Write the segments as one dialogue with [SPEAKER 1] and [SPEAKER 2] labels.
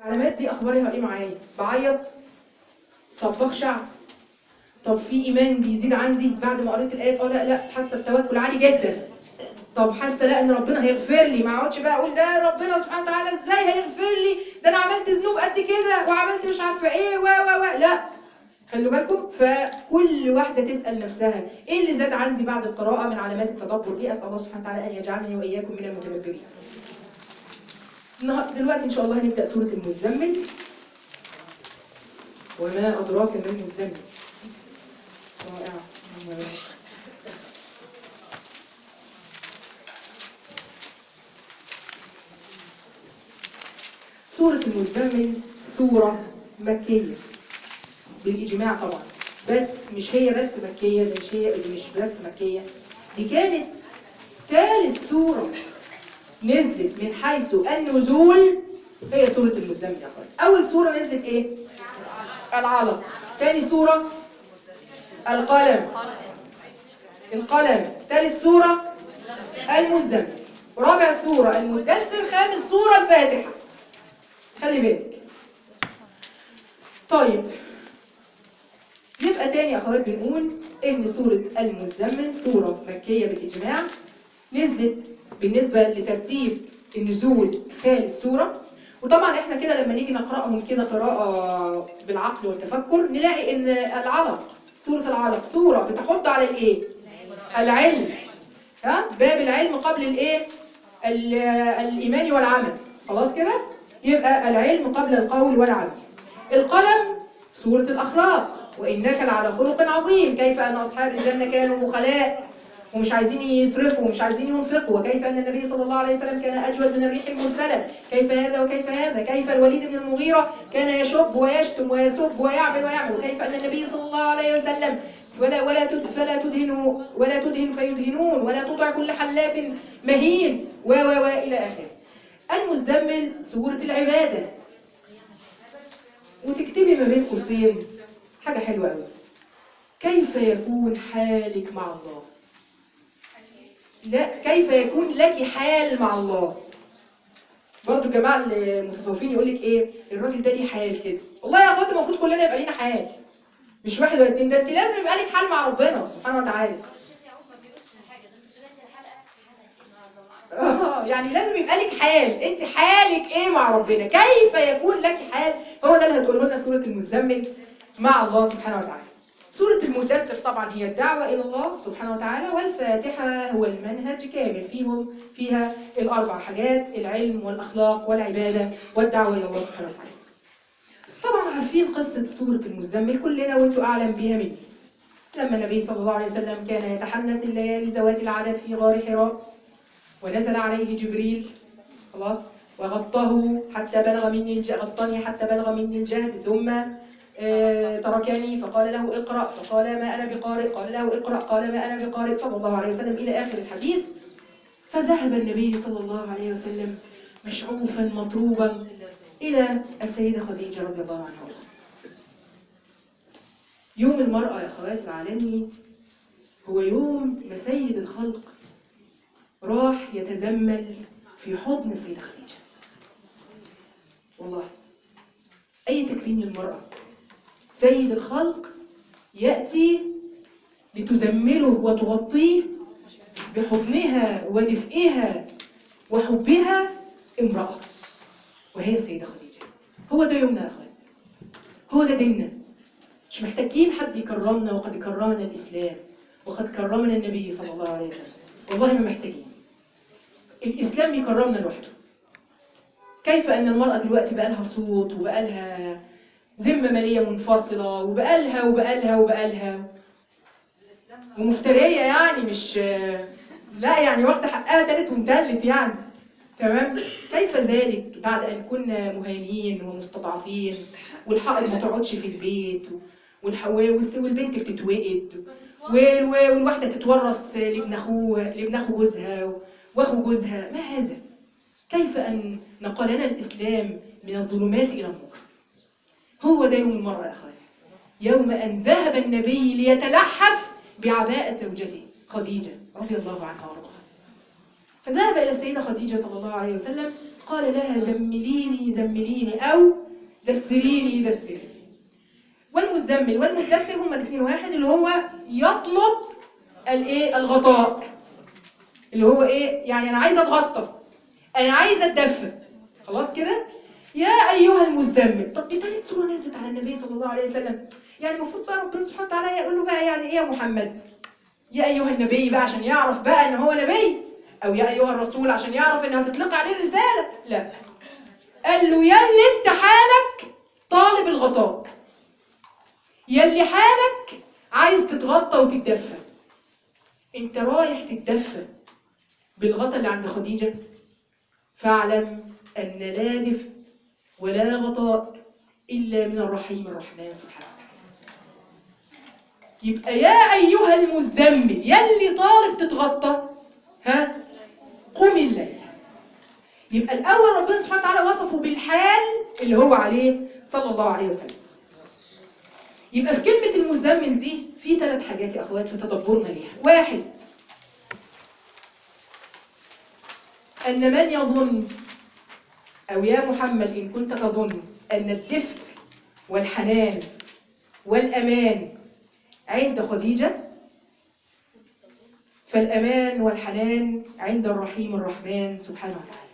[SPEAKER 1] العلامات دي اخبارها ايه معايا؟ بعيط؟ طب بخشع؟ طب في ايمان بيزيد عندي بعد ما قريت الايات؟ لا حاسه بتوكل عالي جدا. طب حاسه لا ان ربنا هيغفر لي، ما اقعدش بقى اقول ده ربنا سبحانه وتعالى ازاي هيغفر لي، ده انا عملت ذنوب قد كده وعملت مش عارفه ايه لا. خلوا بالكم، فكل واحده تسال نفسها ايه اللي زاد عندي بعد القراءه من علامات التدبر دي. اسال الله سبحانه وتعالى ان يجعلني واياكم من المتدبرين. دلوقتي ان شاء الله هنبدا سوره المزمل. وما ادراك ما المزمل. رائع. سورة المزمل سورة مكية بالإجماع طبعا، بس مش هي بس مكية، مش بس مكية، دي كانت ثالث سورة نزلت من حيث النزول. هي سورة المزمل يا أخوان. أول سورة نزلت إيه؟ العلق. ثاني سورة القلم. ثالث سورة المزمل. رابع سورة المدثر. خامس سورة الفاتحة. خلي بالك. طيب يبقى تاني يا اخوات بنقول ان سورة المزمل سورة مكية بالاجماع، نزلت بالنسبة لترتيب النزول ثالث سورة. وطبعا احنا كده لما نيجي نقرأهم كده قراءة بالعقل والتفكر نلاقي ان العلق، سورة العلق سورة بتحض على الايه؟ العلم. باب العلم قبل الايه؟ الايمان والعمل. خلاص كده؟ يبقى العلم قبل القول والعمل. القلم سورة الأخلاق. وإنك لعلى خلق عظيم. كيف أن أصحاب الجنة كانوا بخلاء ومش عايزين يصرفوا ومش عايزين ينفقوا، وكيف أن النبي صلى الله عليه وسلم كان أجود من الريح المرسلة. كيف هذا وكيف هذا. كيف الوليد بن المغيرة كان يشب ويشتم ويسب ويعمل. وكيف أن النبي صلى الله عليه وسلم ولا تدهن فيدهنون ولا تطع كل حلاف مهين إلى آخره. المزمل سورة العبادة. وتكتبي ما بين قوسين حاجة حلوة قوي: كيف يكون حالك مع الله. لا، كيف يكون لك حال مع الله. برضو الجماعة المتصوفين يقول لك ايه؟ الراجل ده ليه حال كده. والله يا اخواتي المفروض كلنا يبقى لينا حال، مش واحد ولا اتنين. ده انت لازم يبقى لك حال مع ربنا سبحانه وتعالى. يعني لازم يبقى لك حال. انت حالك ايه مع ربنا؟ كيف يكون لك حال؟ هو ده اللي هتقوله لنا سورة المزمل مع الله سبحانه وتعالى. سورة المدثر طبعا هي الدعوة إلى الله سبحانه وتعالى، والفاتحة هو المنهج كامل فيها الأربع حاجات: العلم والأخلاق والعبادة والدعوة إلى الله سبحانه وتعالى. طبعا عارفين قصة سورة المزمل كلنا، وانتوا أعلم بها مني. لما النبي صلى الله عليه وسلم كان يتحنث الليالي ذوات العدد في غار حراء، ونزل عليه جبريل خلاص وغطني حتى بلغ مني الجهد، ثم تركني فقال له اقرأ، فقال ما أنا بقارئ، قال له اقرأ، قال ما أنا بقارئ، صلى الله عليه وسلم إلى آخر الحديث. فذهب النبي صلى الله عليه وسلم مشعوفا مطروبا إلى السيدة خديجة رضي الله عنها. يوم المرأة يا أخوات العالمي هو يوم ما سيد الخلق راح يتزمل في حضن السيدة خديجة. والله أي تكريم للمرأة. سيد الخلق يأتي لتزمله وتغطيه بحضنها ودفئها وحبها امرأة، وهي السيدة خديجة. هو ده يومنا يا أخوات، هو ده ديننا. مش محتاجين حد يكرمنا، وقد كرمنا الإسلام وقد كرمنا النبي صلى الله عليه وسلم. والله ما محتاجين. الإسلام يكرمنا لوحده. كيف أن المرأة دلوقتي بقى لها صوت وبقى لها ذمة مالية منفصلة وبقى لها ومفترية، يعني مش لا يعني واخدة حقها تالت ومتلت يعني. تمام؟ كيف ذلك بعد أن كنا مهانين ومستضعفين، والحائض ما تقعدش في البيت، والبنت بتتوئد، والواحدة تتورث لابن أخو جوزها وأخو جوزها. ما هذا؟ كيف أن نقلنا الإسلام من الظلمات إلى النور. هو ده يوم المرأة يا أخوان، يوم أن ذهب النبي ليتلحف بعباءة زوجته خديجة رضي الله عنها وارضاها. فذهب إلى السيدة خديجة صلى الله عليه وسلم قال لها زمليني زمليني أو دثريني دثريني. والمزمل والمدثر هما الاثنين واحد، اللي هو يطلب الغطاء، اللي هو يعني أنا عايزة أتغطى، أنا عايزة أتدفى. خلاص كده؟ يا أيها المزمل. طب دي ثالث سورة نزلت على النبي صلى الله عليه وسلم، يعني المفروض بقى ربنا سبحانه وتعالى يقول له بقى يعني إيه يا محمد؟ يا أيها النبي بقى عشان يعرف بقى إن هو نبي، أو يا أيها الرسول عشان يعرف إنها تطلق عليه الرسالة. لا، قال له يلي أنت حالك طالب الغطاء، يلي حالك عايز تتغطى وتتدفى. أنت رايح تتدفى بالغطاء اللي عند خديجة، فاعلم أن لا دفء ولا غطاء إلا من الرحيم الرحمن سبحانه وتعالى. يبقى يا أيها المزمل يلي طالب تتغطى، قم الليل. يبقى الأول ربنا سبحانه وتعالى وصفه بالحال اللي هو عليه صلى الله عليه وسلم. يبقى في كلمة المزمل دي في 3 حاجات يا أخوات في تدبرنا ليها. 1، أن من يظن، أو يا محمد إن كنت تظن أن الدفء والحنان والأمان عند خديجة، فالأمان والحنان عند الرحيم الرحمن سبحانه وتعالى.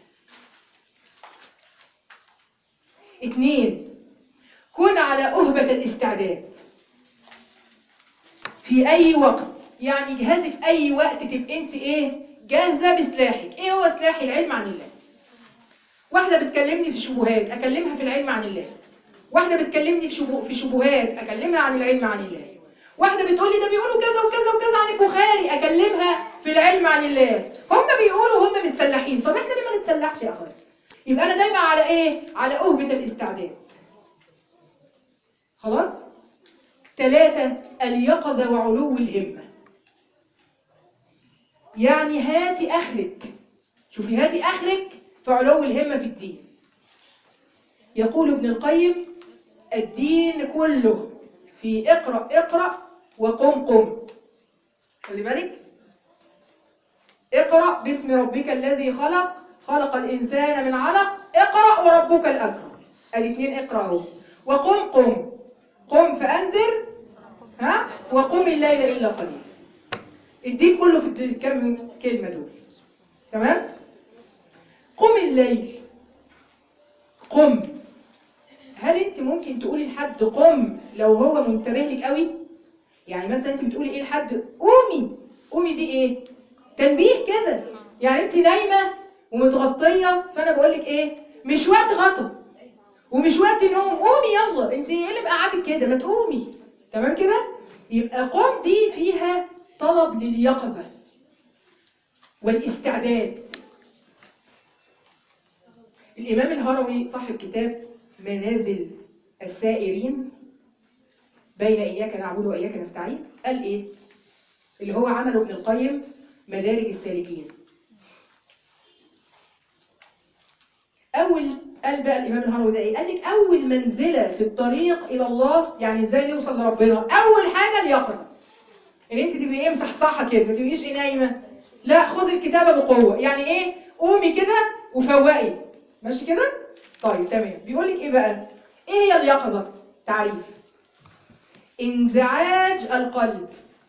[SPEAKER 1] 2، كن على أهبة الاستعداد في أي وقت، يعني جهازي في أي وقت تبقى أنت جاهزة بسلاحك. هو سلاحي؟ العلم عن الله. واحدة بتكلمني في شبهات أكلمها في العلم عن الله، واحدة بتكلمني في شبهات أكلمها عن العلم عن الله، واحدة بتقولي ده بيقولوا كذا وكذا وكذا عن البخاري أكلمها في العلم عن الله. هم بيقولوا هم متسلحين، طب احنا ليه ما نتسلحش يا أخوات؟ يبقى أنا دايما على على أهبة الاستعداد. خلاص؟ 3، اليقظة وعلو الهمة. يعني هاتي آخرك، شوفي هاتي آخرك في علو الهمة في الدين. يقول ابن القيم الدين كله في اقرأ وقم قم. خلي بالك، اقرأ باسم ربك الذي خلق الإنسان من علق، اقرأ وربك الأكرم. ادي 2 اقرأ اهو. وقم قم فأنذر، وقم الليل إلا قليلا. الدين كله في كم كلمة دول. تمام؟ قم الليل. قم، هل انت ممكن تقولي لحد قم لو هو منتبه لك قوي؟ يعني مثلا انت بتقولي لحد قومي دي تنبيه كده، يعني انت نايمه ومتغطيه، فانا بقول لك مش وقت غطا ومش وقت نوم، قومي يلا، انت ايه اللي مقعدك كده؟ ما تقومي. تمام كده؟ يبقى قم دي فيها طلب لليقظه والاستعداد. الامام الهروي صاحب كتاب منازل السائرين بين إياك نعبد وإياك نستعين، قال اللي هو عمله ابن القيم مدارج السالكين. قال بقى الإمام الهروي ده قال لك أول منزلة في الطريق إلى الله، يعني إزاي نوصل لربنا، أول حاجة اليقظة. إن أنت تبقي مصحصحة كده، ما تبقيش نايمة، لا، خد الكتابة بقوة. يعني قومي كده وفوقي، ماشي كده؟ طيب تمام. بيقول لك بقى إيه هي اليقظة؟ تعريف: انزعاج القلب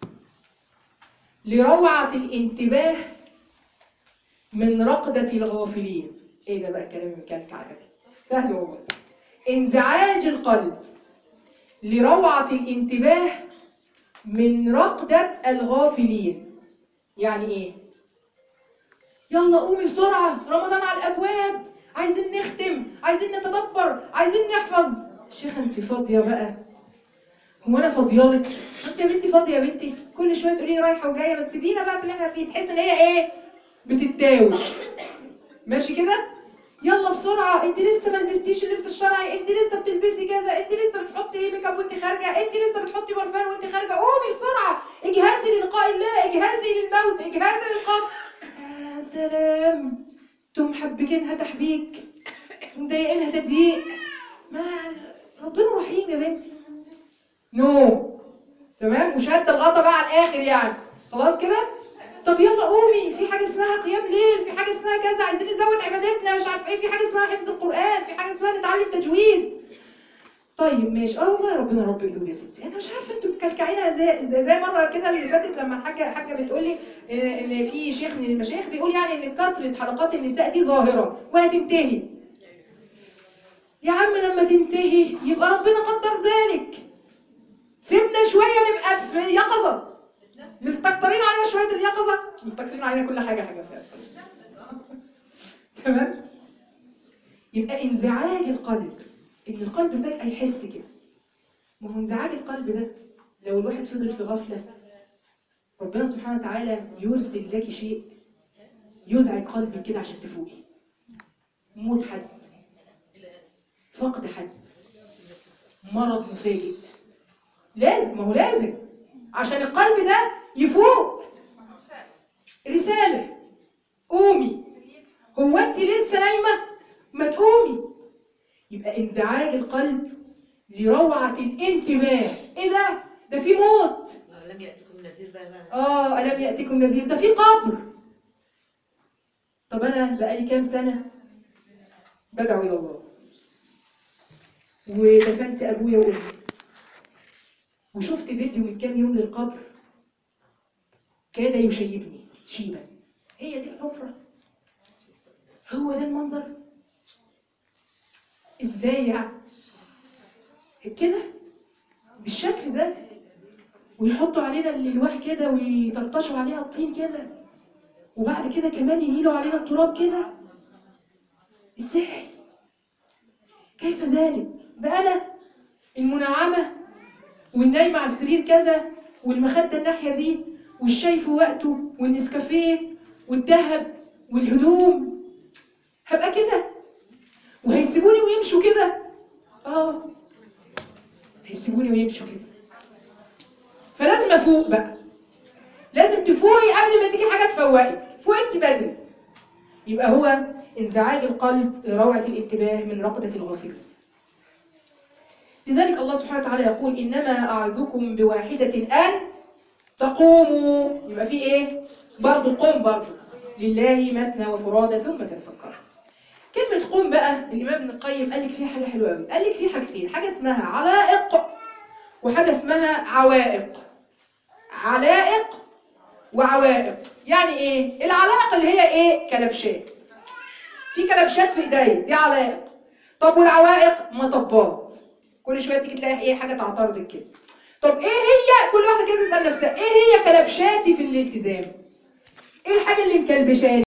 [SPEAKER 1] لروعة الانتباه من رقدة الغافلين. ده بقى الكلام المكلكع ده؟ سهل والله. انزعاج القلب لروعة الانتباه من رقدة الغافلين. يعني يلا قومي بسرعة، رمضان على الأبواب، عايزين نختم، عايزين نتدبر، عايزين نحفظ. شيخة انت فاضية بقى؟ هو انا فاضيالك؟ انت يا بنتي فاضيه يا بنتي؟ كل شويه تقولي لي رايحه وجايه، ما تسيبينا بقى في اللي احنا فيه. تحس ان هي بتتاوب. ماشي كده؟ يلا بسرعه، انت لسه ما لبستيش اللبس الشرعي، انت لسه بتلبسي كذا، انت لسه بتحطي ميك اب وانت خارجه، انت لسه بتحطي برفان وانت خارجه. قومي بسرعه، اجهزي للقاء الله، اجهزي للموت، اجهزي للقبر. يا سلام، انتم محبكينها تحبيك ومضايقينها تضييق. ما ربنا رحيم يا بنتي. تمام. وشهاده الغطا بقى على الاخر، يعني خلاص كده. طب يلا قومي، في حاجه اسمها قيام ليل، في حاجه اسمها كذا، عايزين نزود عبادتنا، مش عارف ايه، في حاجه اسمها حفظ القران، في حاجه اسمها نتعلم تجويد. طيب ماشي، والله ربنا رب قلوب يا ستي. انا مش عارفه انتوا مكلكعينها زي مره كده اللي فاتت لما حاجه بتقول لي ان في شيخ من المشايخ بيقول يعني ان كثره حلقات النساء دي ظاهره وهتنتهي. يا عم لما تنتهي يبقى ربنا قدر ذلك، سيبنا شويه نبقى في يقظه. مستكترين علينا شويه اليقظه، مستكترين علينا كل حاجه فيها. تمام. يبقى انزعاج القلب، ان القلب فجاه يحس كده. ما هو انزعاج القلب ده لو الواحد فضل في غفله، ربنا سبحانه وتعالى يرسل لك شيء يزعج قلبك كده عشان تفوقي. موت حد، فقد حد، مرض مفاجئ، لازم، ما هو لازم عشان القلب ده يفوق. رسالة، قومي، هو انت لسه نايمة؟ ما تقومي. يبقى انزعاج القلب لروعة الانتباه. ايه ده؟ ده في موت.
[SPEAKER 2] ألم يأتكم نذير بقى.
[SPEAKER 1] ألم يأتكم نذير، ده في قبر. طب أنا بقالي كام سنة بدعو إلى الله ودفنت أبويا وأمي وشفت فيديو من كام يوم للقبر كاد يشيبني شيبا. هي دي الحفرة؟ هو ده المنظر؟ إزاي يعني؟ كده؟ بالشكل ده؟ ويحطوا علينا الألواح كده ويطرطشوا عليها الطين كده، وبعد كده كمان يميلوا علينا التراب كده. إزاي؟ كيف ذلك؟ بقى أنا المنعمة والنايمة على السرير كذا والمخدة الناحية دي والشاي في وقته والنسكافيه والذهب والهدوم، هبقى كده؟ وهيسيبوني ويمشوا كده؟ هيسيبوني ويمشوا كده. فلازم افوق بقى، لازم تفوقي قبل ما تيجي حاجه تفوقك. فوقي انت بدري. يبقى هو انزعاج القلب لروعه الانتباه من رقده الغافلين. لذلك الله سبحانه وتعالى يقول إنما أعظكم بواحدة أن تقوموا. يبقى في إيه؟ برضو قوم، برضو لله مثنى وفرادى ثم تتفكر. كلمة قوم بقى الإمام ابن القيم قال لك فيها حاجة حلوة قوي. قال لك فيه حاجتين، حاجة اسمها علائق وحاجة اسمها عوائق. علائق وعوائق يعني إيه؟ العلائق اللي هي إيه؟ كلبشات. في كلبشات في إيديا دي علائق. طب والعوائق مطبات، كل شويه تيجي تلاقي ايه حاجه تعترضك كده. طب ايه هي؟ كل واحده كده تسال نفسها ايه هي كلبشاتي في الالتزام؟ ايه الحاجه اللي مكلبشاني؟